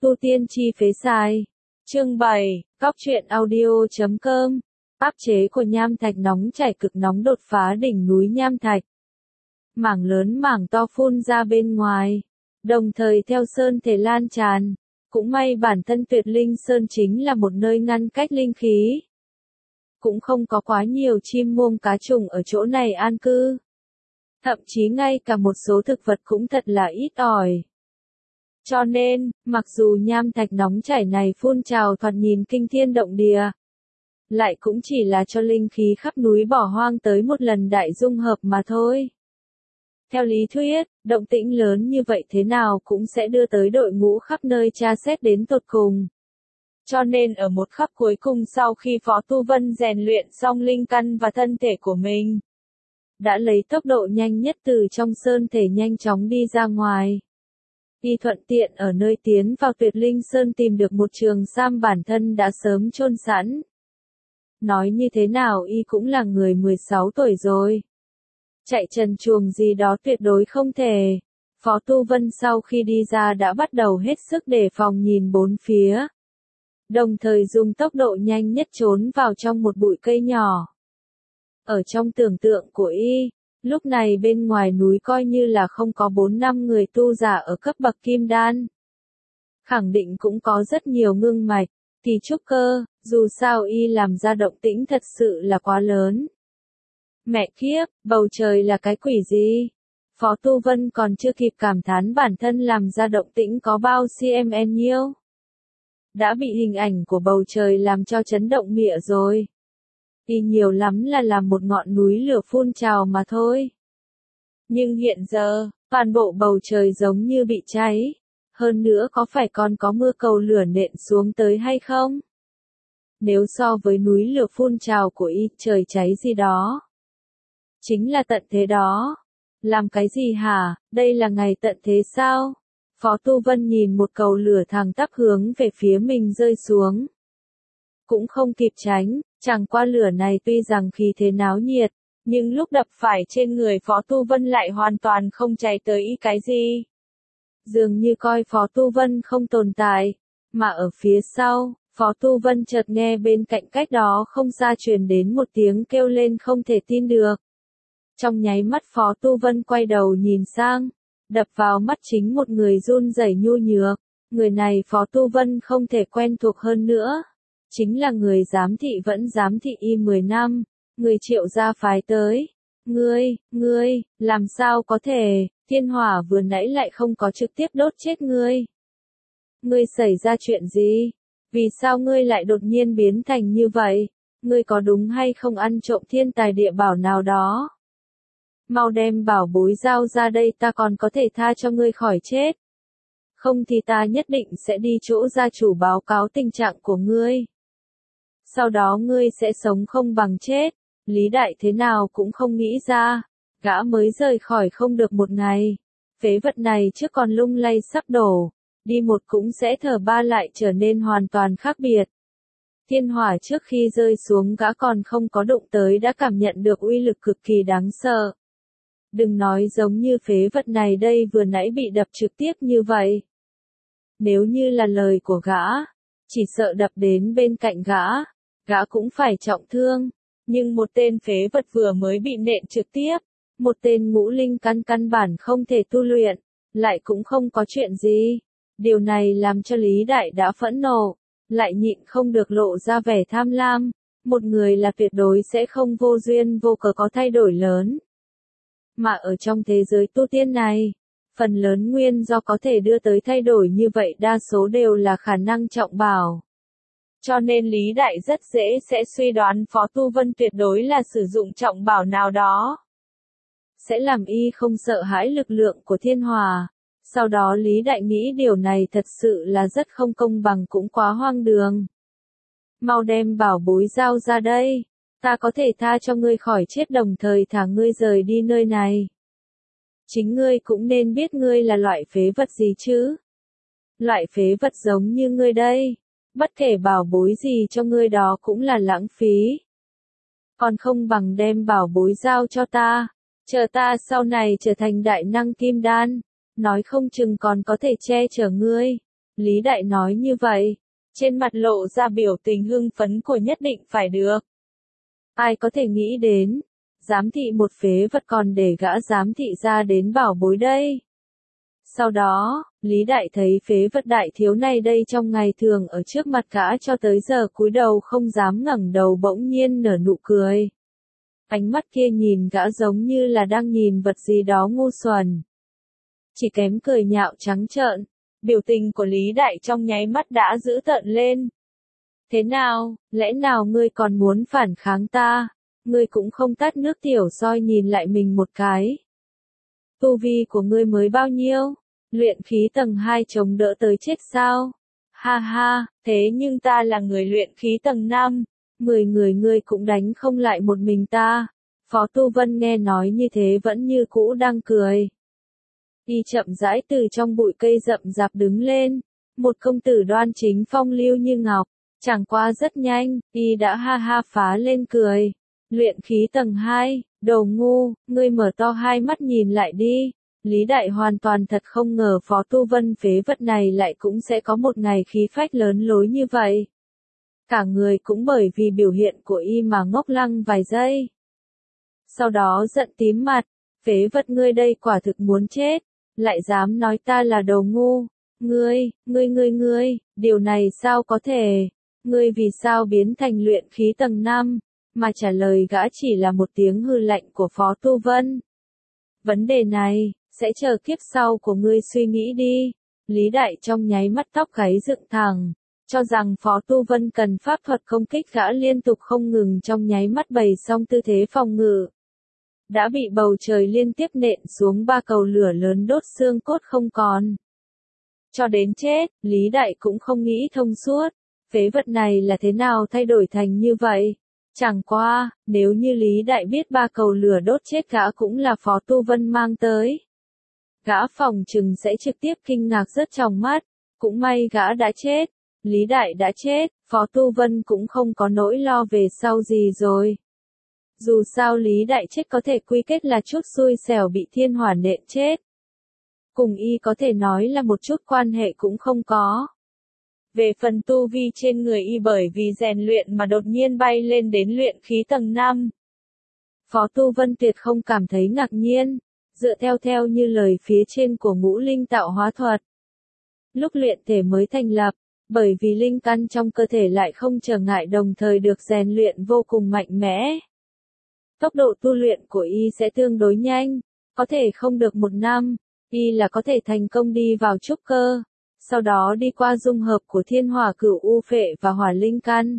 Tu tiên chi phế sai. Chương 7, Cóc truyện audio.com. Áp chế của nham thạch nóng chảy cực nóng đột phá đỉnh núi nham thạch. Mảng lớn mảng to phun ra bên ngoài, đồng thời theo sơn thể lan tràn. Cũng may bản thân Tuyệt Linh Sơn chính là một nơi ngăn cách linh khí. Cũng không có quá nhiều chim muông cá trùng ở chỗ này an cư. Thậm chí ngay cả một số thực vật cũng thật là ít ỏi. Cho nên, mặc dù nham thạch nóng chảy này phun trào thoạt nhìn kinh thiên động địa, lại cũng chỉ là cho linh khí khắp núi bỏ hoang tới một lần đại dung hợp mà thôi. Theo lý thuyết, động tĩnh lớn như vậy thế nào cũng sẽ đưa tới đội ngũ khắp nơi tra xét đến tột cùng. Cho nên ở một khắc cuối cùng sau khi Phó Tu Vân rèn luyện xong linh căn và thân thể của mình, đã lấy tốc độ nhanh nhất từ trong sơn thể nhanh chóng đi ra ngoài. Y thuận tiện ở nơi tiến vào Tuyệt Linh Sơn tìm được một trường sam bản thân đã sớm chôn sẵn. Nói như thế nào Y cũng là người 16 tuổi rồi. Chạy trần truồng gì đó tuyệt đối không thể. Phó Tu Vân sau khi đi ra đã bắt đầu hết sức đề phòng nhìn bốn phía. Đồng thời dùng tốc độ nhanh nhất trốn vào trong một bụi cây nhỏ. Ở trong tưởng tượng của Y, lúc này bên ngoài núi coi như là không có 4-5 người tu giả ở cấp bậc kim đan. Khẳng định cũng có rất nhiều ngưng mạch, thì trúc cơ, dù sao Y làm ra động tĩnh thật sự là quá lớn. Mẹ kiếp, bầu trời là cái quỷ gì? Phó Tu Vân còn chưa kịp cảm thán bản thân làm ra động tĩnh có bao cm nhiêu. Đã bị hình ảnh của bầu trời làm cho chấn động mịa rồi. Y nhiều lắm là làm một ngọn núi lửa phun trào mà thôi. Nhưng hiện giờ, toàn bộ bầu trời giống như bị cháy. Hơn nữa có phải còn có mưa cầu lửa nện xuống tới hay không? Nếu so với núi lửa phun trào của Y, trời cháy gì đó. Chính là tận thế đó. Làm cái gì hả, đây là ngày tận thế sao? Phó Tu Vân nhìn một cầu lửa thẳng tắp hướng về phía mình rơi xuống. Cũng không kịp tránh, chẳng qua lửa này tuy rằng khí thế náo nhiệt, nhưng lúc đập phải trên người Phó Tu Vân lại hoàn toàn không cháy tới Y cái gì. Dường như coi Phó Tu Vân không tồn tại, mà ở phía sau, Phó Tu Vân chợt nghe bên cạnh cách đó không xa truyền đến một tiếng kêu lên không thể tin được. Trong nháy mắt Phó Tu Vân quay đầu nhìn sang, đập vào mắt chính một người run rẩy nhu nhược. Người này Phó Tu Vân không thể quen thuộc hơn nữa. Chính là người giám thị vẫn giám thị Y 10 năm, người Triệu gia phái tới. Ngươi, làm sao có thể, thiên hỏa vừa nãy lại không có trực tiếp đốt chết ngươi. Ngươi xảy ra chuyện gì? Vì sao ngươi lại đột nhiên biến thành như vậy? Ngươi có đúng hay không ăn trộm thiên tài địa bảo nào đó? Mau đem bảo bối giao ra đây ta còn có thể tha cho ngươi khỏi chết. Không thì ta nhất định sẽ đi chỗ gia chủ báo cáo tình trạng của ngươi. Sau đó ngươi sẽ sống không bằng chết. Lý Đại thế nào cũng không nghĩ ra. Gã mới rời khỏi không được một ngày. Phế vật này trước còn lung lay sắp đổ. Đi một cũng sẽ thở ba lại trở nên hoàn toàn khác biệt. Thiên hỏa trước khi rơi xuống gã còn không có đụng tới đã cảm nhận được uy lực cực kỳ đáng sợ. Đừng nói giống như phế vật này đây vừa nãy bị đập trực tiếp như vậy. Nếu như là lời của gã, chỉ sợ đập đến bên cạnh gã cũng phải trọng thương. Nhưng một tên phế vật vừa mới bị nện trực tiếp, một tên ngũ linh căn bản không thể tu luyện, lại cũng không có chuyện gì. Điều này làm cho Lý Đại đã phẫn nộ, lại nhịn không được lộ ra vẻ tham lam. Một người là tuyệt đối sẽ không vô duyên vô cớ có thay đổi lớn. Mà ở trong thế giới tu tiên này, phần lớn nguyên do có thể đưa tới thay đổi như vậy đa số đều là khả năng trọng bảo. Cho nên Lý Đại rất dễ sẽ suy đoán Phó Tu Vân tuyệt đối là sử dụng trọng bảo nào đó. Sẽ làm Y không sợ hãi lực lượng của thiên hỏa. Sau đó Lý Đại nghĩ điều này thật sự là rất không công bằng cũng quá hoang đường. Mau đem bảo bối giao ra đây. Ta có thể tha cho ngươi khỏi chết đồng thời thả ngươi rời đi nơi này. Chính ngươi cũng nên biết ngươi là loại phế vật gì chứ. Loại phế vật giống như ngươi đây. Bất kể bảo bối gì cho ngươi đó cũng là lãng phí. Còn không bằng đem bảo bối giao cho ta. Chờ ta sau này trở thành đại năng kim đan. Nói không chừng còn có thể che chở ngươi. Lý Đại nói như vậy, trên mặt lộ ra biểu tình hưng phấn của nhất định phải được. Ai có thể nghĩ đến, giám thị một phế vật còn để gã giám thị ra đến bảo bối đây. Sau đó, Lý Đại thấy phế vật đại thiếu này đây trong ngày thường ở trước mặt gã cho tới giờ cúi đầu không dám ngẩng đầu bỗng nhiên nở nụ cười. Ánh mắt kia nhìn gã giống như là đang nhìn vật gì đó ngu xuẩn. Chỉ kém cười nhạo trắng trợn, biểu tình của Lý Đại trong nháy mắt đã dữ tợn lên. Thế nào, lẽ nào ngươi còn muốn phản kháng ta? Ngươi cũng không tát nước tiểu soi nhìn lại mình một cái. Tu vi của ngươi mới bao nhiêu? Luyện khí tầng 2 chống đỡ tới chết sao? Ha ha, thế nhưng ta là người luyện khí tầng 5. 10 người ngươi cũng đánh không lại một mình ta. Phó Tu Vân nghe nói như thế vẫn như cũ đang cười. Y chậm rãi từ trong bụi cây rậm rạp đứng lên. Một công tử đoan chính phong lưu như ngọc. Chẳng qua rất nhanh, Y đã ha ha phá lên cười. Luyện khí tầng 2, đồ ngu, ngươi mở to hai mắt nhìn lại đi. Lý Đại hoàn toàn thật không ngờ Phó Tu Vân phế vật này lại cũng sẽ có một ngày khí phách lớn lối như vậy. Cả người cũng bởi vì biểu hiện của Y mà ngốc lăng vài giây. Sau đó giận tím mặt, phế vật ngươi đây quả thực muốn chết, lại dám nói ta là đồ ngu. Ngươi, điều này sao có thể? Ngươi vì sao biến thành luyện khí tầng 5? Mà trả lời gã chỉ là một tiếng hư lạnh của Phó Tu Vân. Vấn đề này, sẽ chờ kiếp sau của ngươi suy nghĩ đi. Lý Đại trong nháy mắt tóc gáy dựng thẳng, cho rằng Phó Tu Vân cần pháp thuật công kích gã liên tục không ngừng trong nháy mắt bày xong tư thế phòng ngự. Đã bị bầu trời liên tiếp nện xuống 3 cầu lửa lớn đốt xương cốt không còn. Cho đến chết, Lý Đại cũng không nghĩ thông suốt, phế vật này là thế nào thay đổi thành như vậy. Chẳng qua, nếu như Lý Đại biết 3 cầu lửa đốt chết gã cũng là Phó Tu Vân mang tới. Gã phòng trừng sẽ trực tiếp kinh ngạc rớt trong mắt, cũng may gã đã chết. Lý Đại đã chết, Phó Tu Vân cũng không có nỗi lo về sau gì rồi. Dù sao Lý Đại chết có thể quy kết là chút xui xẻo bị thiên hỏa nện chết. Cùng Y có thể nói là một chút quan hệ cũng không có. Về phần tu vi trên người Y bởi vì rèn luyện mà đột nhiên bay lên đến luyện khí tầng 5. Phó Tu Vân tuyệt không cảm thấy ngạc nhiên, dựa theo như lời phía trên của ngũ linh tạo hóa thuật. Lúc luyện thể mới thành lập, bởi vì linh căn trong cơ thể lại không trở ngại đồng thời được rèn luyện vô cùng mạnh mẽ. Tốc độ tu luyện của Y sẽ tương đối nhanh, có thể không được 1 năm, Y là có thể thành công đi vào trúc cơ. Sau đó đi qua dung hợp của thiên hỏa cửu u phệ và hỏa linh căn.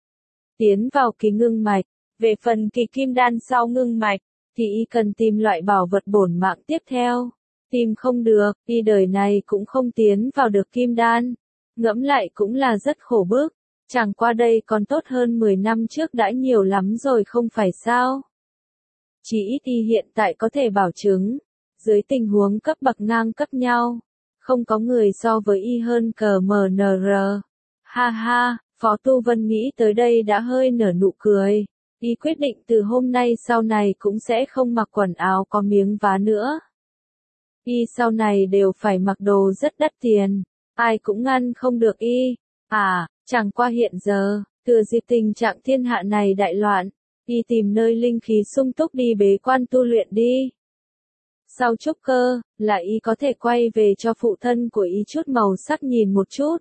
Tiến vào kỳ ngưng mạch, về phần kỳ kim đan sau ngưng mạch, thì Y cần tìm loại bảo vật bổn mạng tiếp theo. Tìm không được, Y đời này cũng không tiến vào được kim đan. Ngẫm lại cũng là rất khổ bức, chẳng qua đây còn tốt hơn 10 năm trước đã nhiều lắm rồi không phải sao. Chỉ ít Y hiện tại có thể bảo chứng, dưới tình huống cấp bậc ngang cấp nhau. Không có người so với Y hơn cờ MNR. Ha ha, Phó Tu Vân nghĩ tới đây đã hơi nở nụ cười. Y quyết định từ hôm nay sau này cũng sẽ không mặc quần áo có miếng vá nữa. Y sau này đều phải mặc đồ rất đắt tiền. Ai cũng ngăn không được Y. Chẳng qua hiện giờ, thừa dịp tình trạng thiên hạ này đại loạn, Y tìm nơi linh khí sung túc đi bế quan tu luyện đi. Sau trúc cơ, là Y có thể quay về cho phụ thân của Y chút màu sắc nhìn một chút.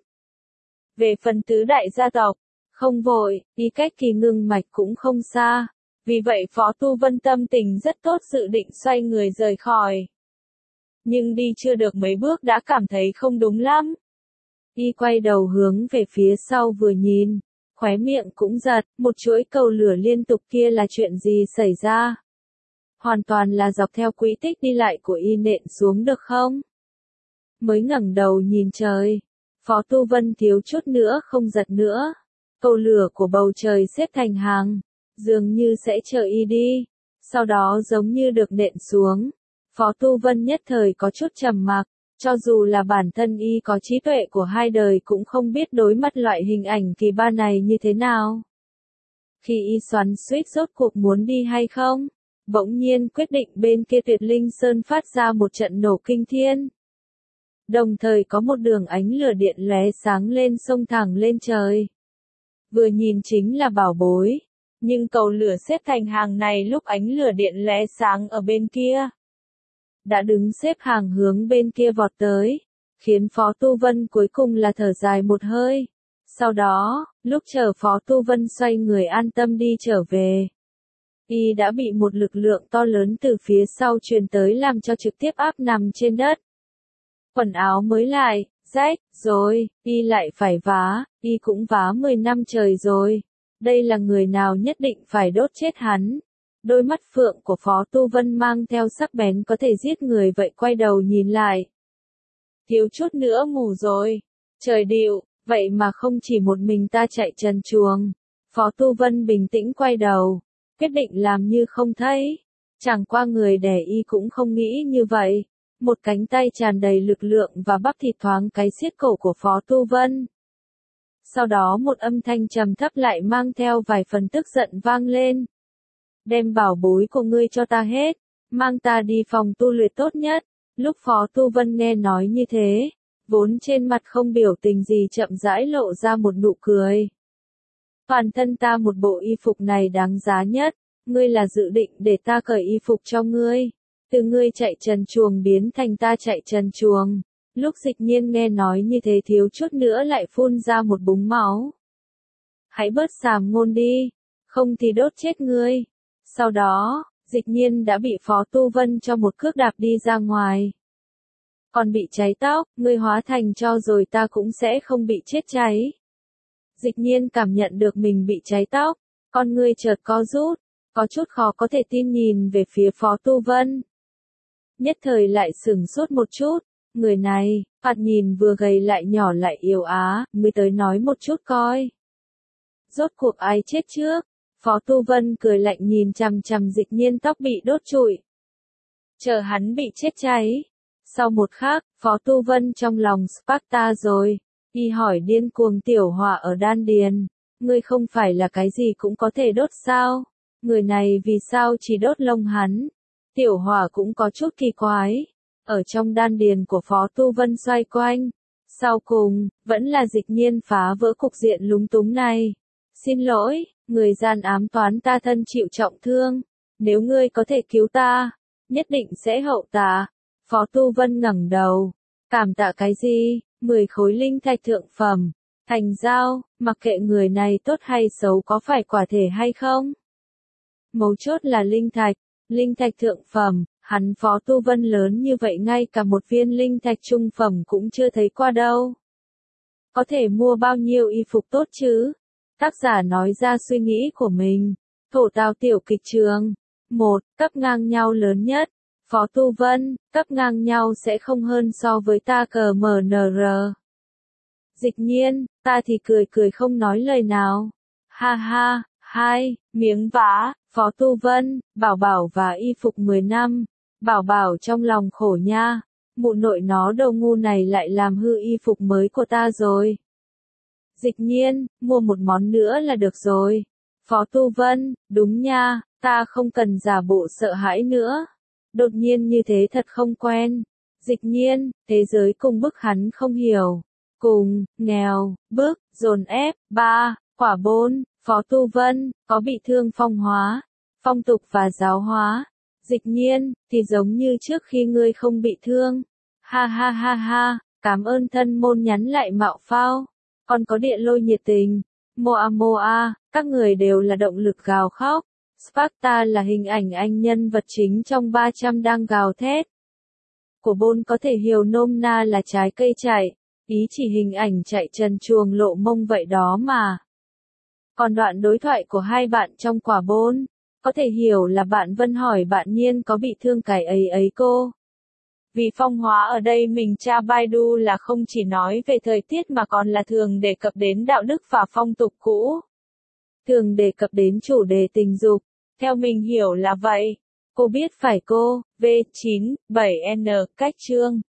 Về phần tứ đại gia tộc, không vội, Y cách kỳ ngưng mạch cũng không xa. Vì vậy Phó Tu Vân tâm tình rất tốt dự định xoay người rời khỏi. Nhưng đi chưa được mấy bước đã cảm thấy không đúng lắm. Y quay đầu hướng về phía sau vừa nhìn, khóe miệng cũng giật, một chuỗi cầu lửa liên tục kia là chuyện gì xảy ra? Hoàn toàn là dọc theo quỹ tích đi lại của Y nện xuống được không? Mới ngẩng đầu nhìn trời, Phó Tu Vân thiếu chút nữa không giật nữa. Cầu lửa của bầu trời xếp thành hàng, dường như sẽ chờ Y đi, sau đó giống như được nện xuống. Phó Tu Vân nhất thời có chút trầm mặc, cho dù là bản thân Y có trí tuệ của hai đời cũng không biết đối mặt loại hình ảnh kỳ ba này như thế nào. Khi Y xoắn xuýt rốt cuộc muốn đi hay không, bỗng nhiên quyết định bên kia Tuyệt Linh Sơn phát ra một trận nổ kinh thiên. Đồng thời có một đường ánh lửa điện lóe sáng lên xông thẳng lên trời. Vừa nhìn chính là bảo bối. Nhưng cầu lửa xếp thành hàng này lúc ánh lửa điện lóe sáng ở bên kia. Đã đứng xếp hàng hướng bên kia vọt tới. Khiến Phó Tu Vân cuối cùng là thở dài một hơi. Sau đó, lúc chờ Phó Tu Vân xoay người an tâm đi trở về. Y đã bị một lực lượng to lớn từ phía sau truyền tới làm cho trực tiếp áp nằm trên đất. Quần áo mới lại, rách, rồi, Y lại phải vá, Y cũng vá 10 năm trời rồi. Đây là người nào nhất định phải đốt chết hắn. Đôi mắt phượng của Phó Tu Vân mang theo sắc bén có thể giết người vậy quay đầu nhìn lại. Thiếu chút nữa ngủ rồi. Trời điệu, vậy mà không chỉ một mình ta chạy trần truồng. Phó Tu Vân bình tĩnh quay đầu, quyết định làm như không thấy. Chẳng qua người đẻ Y cũng không nghĩ như vậy. Một cánh tay tràn đầy lực lượng và bắp thịt thoáng cái siết cổ của Phó Tu Vân. Sau đó một âm thanh trầm thấp lại mang theo vài phần tức giận vang lên. Đem bảo bối của ngươi cho ta hết, mang ta đi phòng tu luyện tốt nhất. Lúc Phó Tu Vân nghe nói như thế, vốn trên mặt không biểu tình gì chậm rãi lộ ra một nụ cười. Toàn thân ta một bộ y phục này đáng giá nhất, ngươi là dự định để ta cởi y phục cho ngươi. Từ ngươi chạy trần truồng biến thành ta chạy trần truồng. Lúc Dịch Nhiên nghe nói như thế thiếu chút nữa lại phun ra một búng máu. Hãy bớt sàm ngôn đi, không thì đốt chết ngươi. Sau đó, Dịch Nhiên đã bị Phó Tu Vân cho một cước đạp đi ra ngoài. Còn bị cháy tóc, ngươi hóa thành tro rồi ta cũng sẽ không bị chết cháy. Dịch Nhiên cảm nhận được mình bị cháy tóc, con ngươi chợt co rút, có chút khó có thể tin nhìn về phía Phó Tu Vân. Nhất thời lại sửng sốt một chút, người này, thoạt nhìn vừa gầy lại nhỏ lại yếu á, ngươi tới nói một chút coi. Rốt cuộc ai chết trước? Phó Tu Vân cười lạnh nhìn chằm chằm Dịch Nhiên tóc bị đốt trụi. Chờ hắn bị chết cháy. Sau một khắc, Phó Tu Vân trong lòng Sparta rồi. Y hỏi điên cuồng tiểu hỏa ở đan điền. Ngươi không phải là cái gì cũng có thể đốt sao? Người này vì sao chỉ đốt lông hắn? Tiểu hỏa cũng có chút kỳ quái. Ở trong đan điền của Phó Tu Vân xoay quanh. Sau cùng, vẫn là Dịch Nhiên phá vỡ cục diện lúng túng này. Xin lỗi, người gian ám toán ta thân chịu trọng thương. Nếu ngươi có thể cứu ta, nhất định sẽ hậu tạ. Phó Tu Vân ngẩng đầu. Cảm tạ cái gì? 10 khối linh thạch thượng phẩm. Thành giao, mặc kệ người này tốt hay xấu có phải quả thể hay không? Mấu chốt là linh thạch thượng phẩm, hắn Phó Tu Vân lớn như vậy ngay cả một viên linh thạch trung phẩm cũng chưa thấy qua đâu. Có thể mua bao nhiêu y phục tốt chứ? Tác giả nói ra suy nghĩ của mình. Thổ Tào tiểu kịch trường. 1. Cấp ngang nhau lớn nhất. Phó Tu Vân, cấp ngang nhau sẽ không hơn so với ta CMNR. Dịch Nhiên, ta thì cười cười không nói lời nào. Ha ha, 2. Miếng vá, Phó Tu Vân, bảo bảo và y phục 10 năm. Bảo bảo trong lòng khổ nha. Mụ nội nó đầu ngu này lại làm hư y phục mới của ta rồi. Dịch Nhiên, mua một món nữa là được rồi. Phó Tu Vân, đúng nha, ta không cần giả bộ sợ hãi nữa. Đột nhiên như thế thật không quen. Dịch Nhiên, thế giới cùng bức hắn không hiểu. Cùng, nghèo, bức, dồn ép. 3. Quả bôn, Phó Tu Vân, có bị thương phong hóa, phong tục và giáo hóa. Dịch Nhiên, thì giống như trước khi ngươi không bị thương. Ha ha ha ha, cảm ơn thân môn nhắn lại mạo phao. Còn có địa lôi nhiệt tình. Moa Moa, các người đều là động lực gào khóc. Sparta là hình ảnh anh nhân vật chính trong 300 đang gào thét. Của bôn có thể hiểu nôm na là trái cây chạy, ý chỉ hình ảnh chạy trần truồng lộ mông vậy đó mà. Còn đoạn đối thoại của hai bạn trong quả bôn, có thể hiểu là bạn Vân hỏi bạn Nhiên có bị thương cái ấy ấy cô. Vì phong hóa ở đây mình tra Baidu là không chỉ nói về thời tiết mà còn là thường đề cập đến đạo đức và phong tục cũ. Thường đề cập đến chủ đề tình dục. Theo mình hiểu là vậy. Cô biết phải cô, V9, 7N, cách chương.